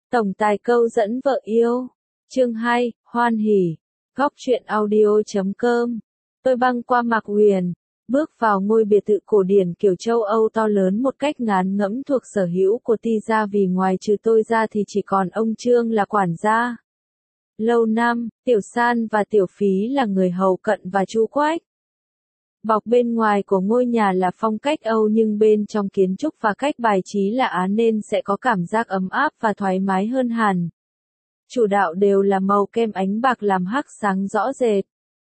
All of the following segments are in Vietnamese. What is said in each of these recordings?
Tổng tài câu dẫn vợ yêu. Chương 2, hoan hỉ. Góc truyện audio.com. Tôi băng qua Mạc Huyền, bước vào ngôi biệt thự cổ điển kiểu châu Âu to lớn một cách ngán ngẫm thuộc sở hữu của Ti gia, vì ngoài trừ tôi ra thì chỉ còn ông Trương là quản gia. Lâu năm, Tiểu San và Tiểu Phí là người hầu cận và Chu Quách. Bọc bên ngoài của ngôi nhà là phong cách Âu, nhưng bên trong kiến trúc và cách bài trí là Á, nên sẽ có cảm giác ấm áp và thoải mái hơn hẳn. Chủ đạo đều là màu kem ánh bạc làm hắc sáng rõ rệt.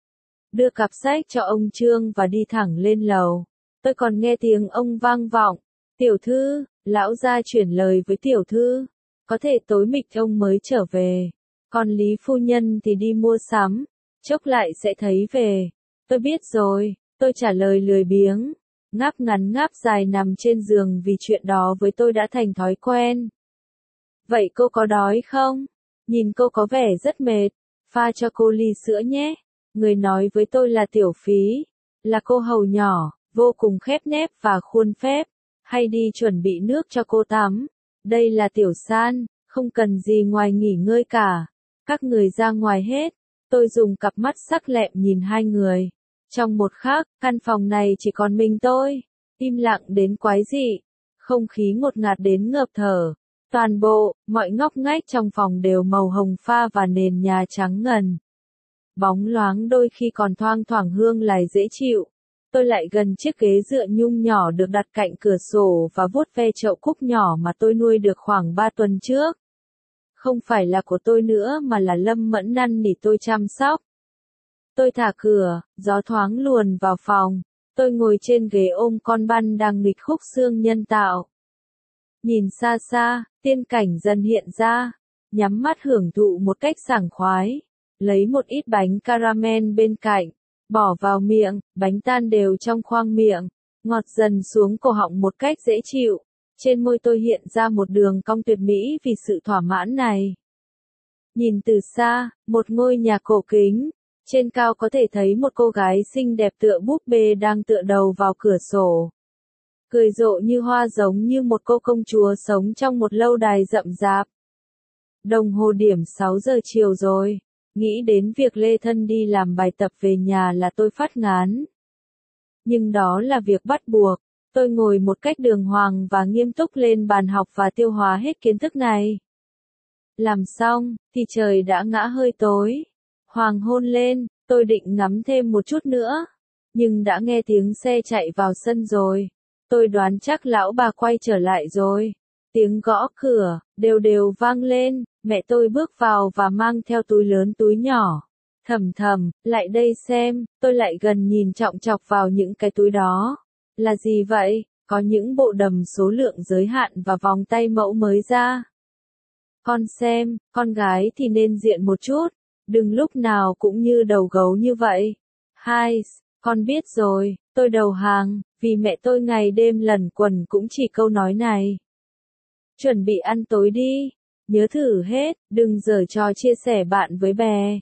Đưa cặp sách cho ông Trương và đi thẳng lên lầu. Tôi còn nghe tiếng ông vang vọng. Tiểu thư, lão gia chuyển lời với tiểu thư. Có thể tối mịt ông mới trở về. Còn Lý phu nhân thì đi mua sắm. Chốc lại sẽ thấy về. Tôi biết rồi, tôi trả lời lười biếng. Ngáp ngắn ngáp dài nằm trên giường vì chuyện đó với tôi đã thành thói quen. Vậy cô có đói không? Nhìn cô có vẻ rất mệt. Pha cho cô ly sữa nhé. Người nói với tôi là Tiểu Phí, là cô hầu nhỏ, vô cùng khép nép và khuôn phép. Hay đi chuẩn bị nước cho cô tắm. Đây là Tiểu San, không cần gì ngoài nghỉ ngơi cả. Các người ra ngoài hết. Tôi dùng cặp mắt sắc lẹm nhìn hai người. Trong một khắc, căn phòng này chỉ còn mình tôi. Im lặng đến quái dị. Không khí ngột ngạt đến ngợp thở. Toàn bộ, mọi ngóc ngách trong phòng đều màu hồng pha và nền nhà trắng ngần. Bóng loáng đôi khi còn thoang thoảng hương lài dễ chịu. Tôi lại gần chiếc ghế dựa nhung nhỏ được đặt cạnh cửa sổ và vuốt ve chậu cúc nhỏ mà tôi nuôi được khoảng 3 tuần trước. Không phải là của tôi nữa mà là Lâm Mẫn năn nỉ tôi chăm sóc. Tôi thả cửa, gió thoáng luồn vào phòng. Tôi ngồi trên ghế ôm con băn đang nghịch khúc xương nhân tạo. Nhìn xa xa, tiên cảnh dần hiện ra. Nhắm mắt hưởng thụ một cách sảng khoái. Lấy một ít bánh caramel bên cạnh, bỏ vào miệng, bánh tan đều trong khoang miệng, ngọt dần xuống cổ họng một cách dễ chịu. Trên môi tôi hiện ra một đường cong tuyệt mỹ vì sự thỏa mãn này. Nhìn từ xa, một ngôi nhà cổ kính, trên cao có thể thấy một cô gái xinh đẹp tựa búp bê đang tựa đầu vào cửa sổ. Cười rộ như hoa, giống như một cô công chúa sống trong một lâu đài rậm rạp. Đồng hồ điểm 6 giờ chiều rồi. Nghĩ đến việc lê thân đi làm bài tập về nhà là tôi phát ngán. Nhưng đó là việc bắt buộc. Tôi ngồi một cách đường hoàng và nghiêm túc lên bàn học và tiêu hóa hết kiến thức này. Làm xong, thì trời đã ngã hơi tối. Hoàng hôn lên, tôi định ngắm thêm một chút nữa. Nhưng đã nghe tiếng xe chạy vào sân rồi. Tôi đoán chắc lão bà quay trở lại rồi. Tiếng gõ cửa, đều đều vang lên. Mẹ tôi bước vào và mang theo túi lớn túi nhỏ. Thầm thầm, lại đây xem. Tôi lại gần nhìn trọng chọc vào những cái túi đó. Là gì vậy? Có những bộ đầm số lượng giới hạn và vòng tay mẫu mới ra. Con xem, con gái thì nên diện một chút. Đừng lúc nào cũng như đầu gấu như vậy. Hai, con biết rồi, tôi đầu hàng, vì mẹ tôi ngày đêm lẩn quẩn cũng chỉ câu nói này. Chuẩn bị ăn tối đi. Nhớ thử hết, đừng giở trò chia sẻ bạn với bè.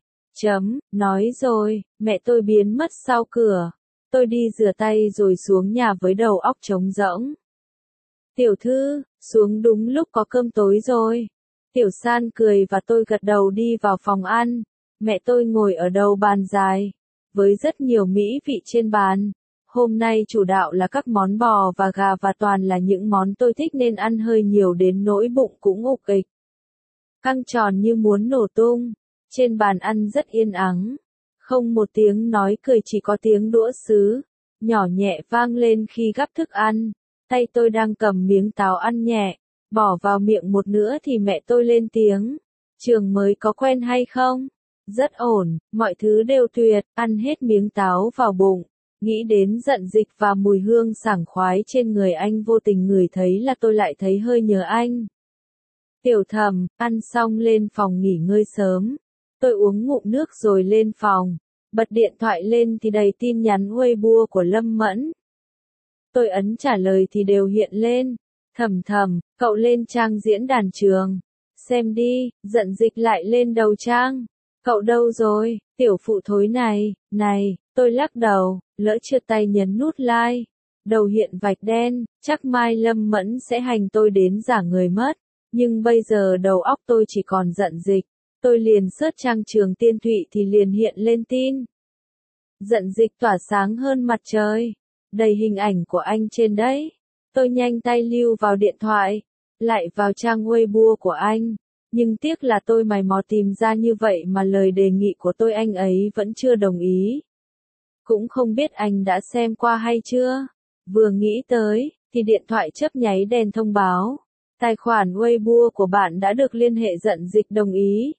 Nói rồi, mẹ tôi biến mất sau cửa. Tôi đi rửa tay rồi xuống nhà với đầu óc trống rỗng. Tiểu thư, xuống đúng lúc có cơm tối rồi. Tiểu San cười và tôi gật đầu đi vào phòng ăn. Mẹ tôi ngồi ở đầu bàn dài, với rất nhiều mỹ vị trên bàn. Hôm nay chủ đạo là các món bò và gà và toàn là những món tôi thích nên ăn hơi nhiều đến nỗi bụng cũng ục ịch. Căng tròn như muốn nổ tung. Trên bàn ăn rất yên ắng. Không một tiếng nói cười, chỉ có tiếng đũa sứ nhỏ nhẹ vang lên khi gắp thức ăn. Tay tôi đang cầm miếng táo ăn nhẹ, bỏ vào miệng một nữa thì mẹ tôi lên tiếng. Trường mới có quen hay không? Rất ổn, mọi thứ đều tuyệt. Ăn hết miếng táo vào bụng. Nghĩ đến Dận Dịch và mùi hương sảng khoái trên người anh, vô tình ngửi thấy là tôi lại thấy hơi nhớ anh. Tiểu Thầm, ăn xong lên phòng nghỉ ngơi sớm. Tôi uống ngụm nước rồi lên phòng. Bật điện thoại lên thì đầy tin nhắn Weibo của Lâm Mẫn. Tôi ấn trả lời thì đều hiện lên. Thầm, cậu lên trang diễn đàn trường. Xem đi, Dận Dịch lại lên đầu trang. Cậu đâu rồi, tiểu phụ thối này, tôi lắc đầu, lỡ trượt tay nhấn nút like. Đầu hiện vạch đen, chắc mai Lâm Mẫn sẽ hành tôi đến rả người mất. Nhưng bây giờ đầu óc tôi chỉ còn giận dịch. Tôi liền search trang Trường Tiên Thụy thì liền hiện lên tin. Giận dịch tỏa sáng hơn mặt trời. Đầy hình ảnh của anh trên đấy. Tôi nhanh tay lưu vào điện thoại. Lại vào trang Weibo của anh. Nhưng tiếc là tôi mày mò tìm ra như vậy mà lời đề nghị của tôi anh ấy vẫn chưa đồng ý. Cũng không biết anh đã xem qua hay chưa. Vừa nghĩ tới, thì điện thoại chớp nháy đèn thông báo. Tài khoản Weibo của bạn đã được liên hệ giận dịch đồng ý.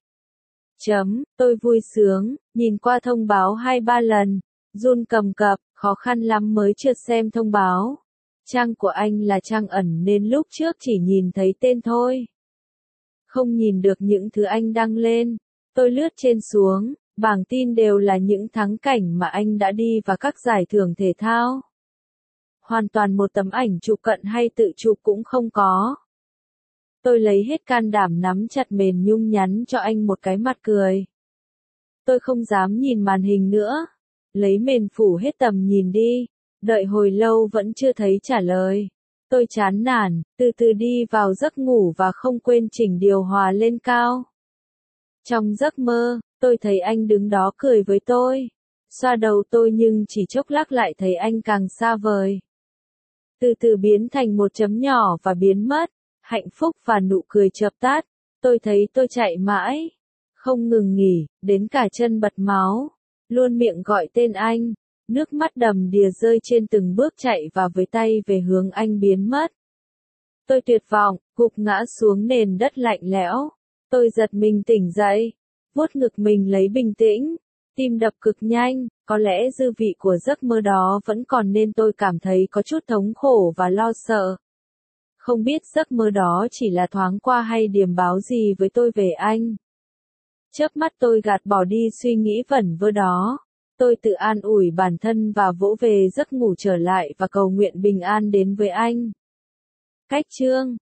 Tôi vui sướng, nhìn qua thông báo 2-3 lần, run cầm cập, khó khăn lắm mới trượt xem thông báo. Trang của anh là trang ẩn nên lúc trước chỉ nhìn thấy tên thôi. Không nhìn được những thứ anh đăng lên. Tôi lướt trên xuống, bảng tin đều là những thắng cảnh mà anh đã đi và các giải thưởng thể thao. Hoàn toàn một tấm ảnh chụp cận hay tự chụp cũng không có. Tôi lấy hết can đảm nắm chặt mền nhung nhắn cho anh một cái mặt cười. Tôi không dám nhìn màn hình nữa. Lấy mền phủ hết tầm nhìn đi. Đợi hồi lâu vẫn chưa thấy trả lời. Tôi chán nản, từ từ đi vào giấc ngủ và không quên chỉnh điều hòa lên cao. Trong giấc mơ, tôi thấy anh đứng đó cười với tôi. Xoa đầu tôi nhưng chỉ chốc lát lại thấy anh càng xa vời. Từ từ biến thành một chấm nhỏ và biến mất. Hạnh phúc và nụ cười chợp tắt. Tôi thấy tôi chạy mãi. Không ngừng nghỉ, đến cả chân bật máu. Luôn miệng gọi tên anh. Nước mắt đầm đìa rơi trên từng bước chạy và với tay về hướng anh biến mất. Tôi tuyệt vọng, gục ngã xuống nền đất lạnh lẽo. Tôi giật mình tỉnh dậy. Vuốt ngực mình lấy bình tĩnh. Tim đập cực nhanh, có lẽ dư vị của giấc mơ đó vẫn còn nên tôi cảm thấy có chút thống khổ và lo sợ. Không biết giấc mơ đó chỉ là thoáng qua hay điềm báo gì với tôi về anh. Chớp mắt tôi gạt bỏ đi suy nghĩ vẩn vơ đó. Tôi tự an ủi bản thân và vỗ về giấc ngủ trở lại và cầu nguyện bình an đến với anh. Cách chương